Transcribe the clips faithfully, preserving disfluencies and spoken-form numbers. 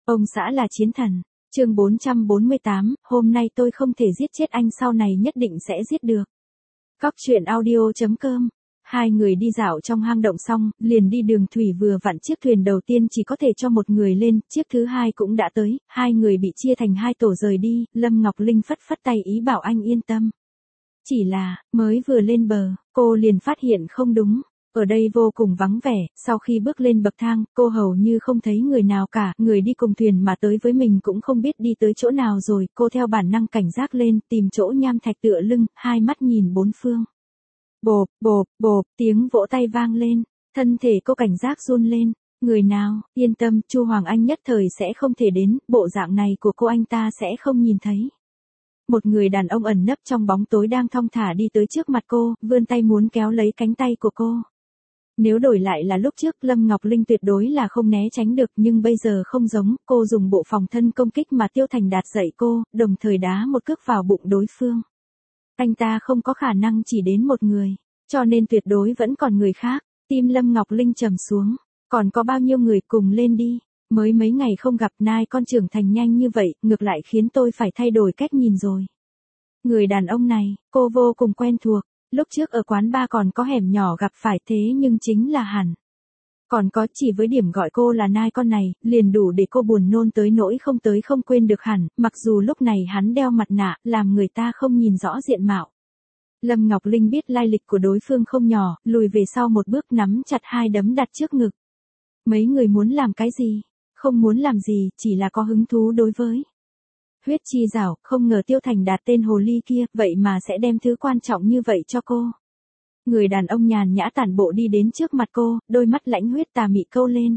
Ông xã là chiến thần. Chương bốn trăm bốn mươi tám, hôm nay tôi không thể giết chết anh, sau này nhất định sẽ giết được. Cóc truyện audio chấm com. Hai người đi dạo trong hang động xong, liền đi đường thủy, vừa vặn chiếc thuyền đầu tiên chỉ có thể cho một người lên, chiếc thứ hai cũng đã tới, hai người bị chia thành hai tổ rời đi, Lâm Ngọc Linh phất phất tay ý bảo anh yên tâm. Chỉ là, mới vừa lên bờ, cô liền phát hiện không đúng. Ở đây vô cùng vắng vẻ, sau khi bước lên bậc thang, cô hầu như không thấy người nào cả, người đi cùng thuyền mà tới với mình cũng không biết đi tới chỗ nào rồi, cô theo bản năng cảnh giác lên, tìm chỗ nham thạch tựa lưng, hai mắt nhìn bốn phương. Bộp, bộp, bộp, tiếng vỗ tay vang lên, thân thể cô cảnh giác run lên, người nào, yên tâm, Chu Hoàng Anh nhất thời sẽ không thể đến, bộ dạng này của cô anh ta sẽ không nhìn thấy. Một người đàn ông ẩn nấp trong bóng tối đang thong thả đi tới trước mặt cô, vươn tay muốn kéo lấy cánh tay của cô. Nếu đổi lại là lúc trước, Lâm Ngọc Linh tuyệt đối là không né tránh được, nhưng bây giờ không giống, cô dùng bộ phòng thân công kích mà Tiêu Thành Đạt dạy cô, đồng thời đá một cước vào bụng đối phương. Anh ta không có khả năng chỉ đến một người, cho nên tuyệt đối vẫn còn người khác. Tim Lâm Ngọc Linh trầm xuống, còn có bao nhiêu người cùng lên đi. Mới mấy ngày không gặp, nai con trưởng thành nhanh như vậy, ngược lại khiến tôi phải thay đổi cách nhìn rồi. Người đàn ông này, cô vô cùng quen thuộc. Lúc trước ở quán bar còn có hẻm nhỏ gặp phải, thế nhưng chính là Hàn. Còn có, chỉ với điểm gọi cô là nai con này, liền đủ để cô buồn nôn tới nỗi không tới không quên được Hàn, mặc dù lúc này hắn đeo mặt nạ, làm người ta không nhìn rõ diện mạo. Lâm Ngọc Linh biết lai lịch của đối phương không nhỏ, lùi về sau một bước, nắm chặt hai đấm đặt trước ngực. Mấy người muốn làm cái gì? Không muốn làm gì, chỉ là có hứng thú đối với huyết chi rảo, không ngờ Tiêu Thành Đạt tên hồ ly kia, vậy mà sẽ đem thứ quan trọng như vậy cho cô. Người đàn ông nhàn nhã tản bộ đi đến trước mặt cô, đôi mắt lãnh huyết tà mị câu lên.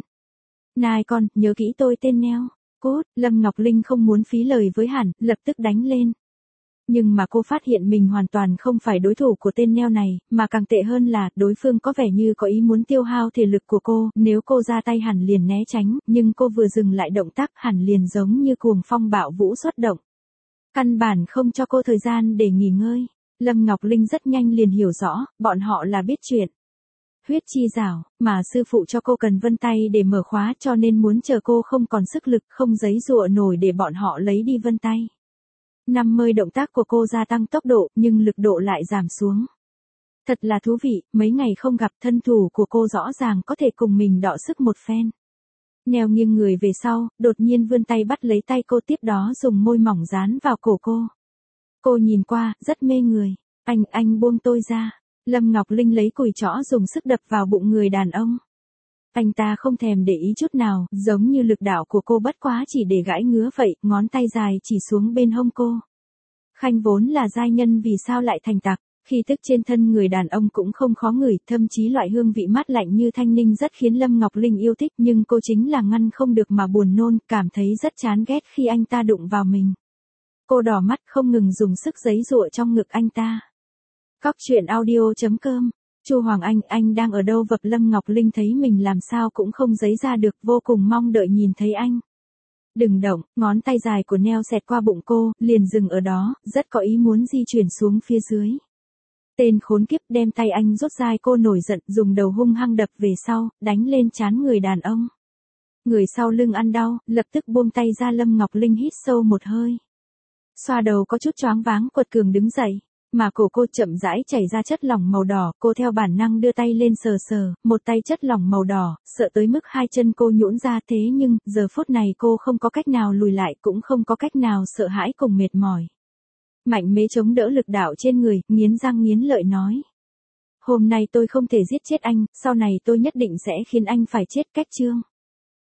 Nai con, nhớ kỹ tôi tên Neo. Cốt, Lâm Ngọc Linh không muốn phí lời với Hàn, lập tức đánh lên. Nhưng mà cô phát hiện mình hoàn toàn không phải đối thủ của tên Neo này, mà càng tệ hơn là, đối phương có vẻ như có ý muốn tiêu hao thể lực của cô, nếu cô ra tay Hàn liền né tránh, nhưng cô vừa dừng lại động tác, Hàn liền giống như cuồng phong bạo vũ xuất động. Căn bản không cho cô thời gian để nghỉ ngơi. Lâm Ngọc Linh rất nhanh liền hiểu rõ, bọn họ là biết chuyện. Huyết chi rảo, mà sư phụ cho cô cần vân tay để mở khóa, cho nên muốn chờ cô không còn sức lực, không giấy giụa nổi để bọn họ lấy đi vân tay. Năm mươi động tác của cô gia tăng tốc độ, nhưng lực độ lại giảm xuống. Thật là thú vị, mấy ngày không gặp, thân thủ của cô rõ ràng có thể cùng mình đọ sức một phen. Neo nghiêng người về sau, đột nhiên vươn tay bắt lấy tay cô, tiếp đó dùng môi mỏng dán vào cổ cô. Cô nhìn qua, rất mê người. Anh, anh buông tôi ra. Lâm Ngọc Linh lấy cùi chõ dùng sức đập vào bụng người đàn ông. Anh ta không thèm để ý chút nào, giống như lực đạo của cô bất quá chỉ để gãi ngứa vậy, ngón tay dài chỉ xuống bên hông cô. Khanh vốn là giai nhân, vì sao lại thành tặc? Khi tức trên thân người đàn ông cũng không khó ngửi, thậm chí loại hương vị mát lạnh như thanh ninh rất khiến Lâm Ngọc Linh yêu thích, nhưng cô chính là ngăn không được mà buồn nôn, cảm thấy rất chán ghét khi anh ta đụng vào mình. Cô đỏ mắt không ngừng dùng sức giấy giụa trong ngực anh ta. Cóc truyện audio chấm com. Chu Hoàng Anh, anh đang ở đâu? Vập Lâm Ngọc Linh thấy mình làm sao cũng không giấy ra được, vô cùng mong đợi nhìn thấy anh. Đừng động, ngón tay dài của Neo xẹt qua bụng cô, liền dừng ở đó, rất có ý muốn di chuyển xuống phía dưới. Tên khốn kiếp, đem tay anh rút dai, cô nổi giận, dùng đầu hung hăng đập về sau, đánh lên trán người đàn ông. Người sau lưng ăn đau, lập tức buông tay ra. Lâm Ngọc Linh hít sâu một hơi. Xoa đầu có chút choáng váng, quật cường đứng dậy. Mà cổ cô chậm rãi chảy ra chất lỏng màu đỏ, cô theo bản năng đưa tay lên sờ sờ, một tay chất lỏng màu đỏ, sợ tới mức hai chân cô nhũn ra, thế nhưng, giờ phút này cô không có cách nào lùi lại, cũng không có cách nào sợ hãi cùng mệt mỏi. Mạnh mẽ chống đỡ lực đạo trên người, nghiến răng nghiến lợi nói. Hôm nay tôi không thể giết chết anh, sau này tôi nhất định sẽ khiến anh phải chết. Cách chương.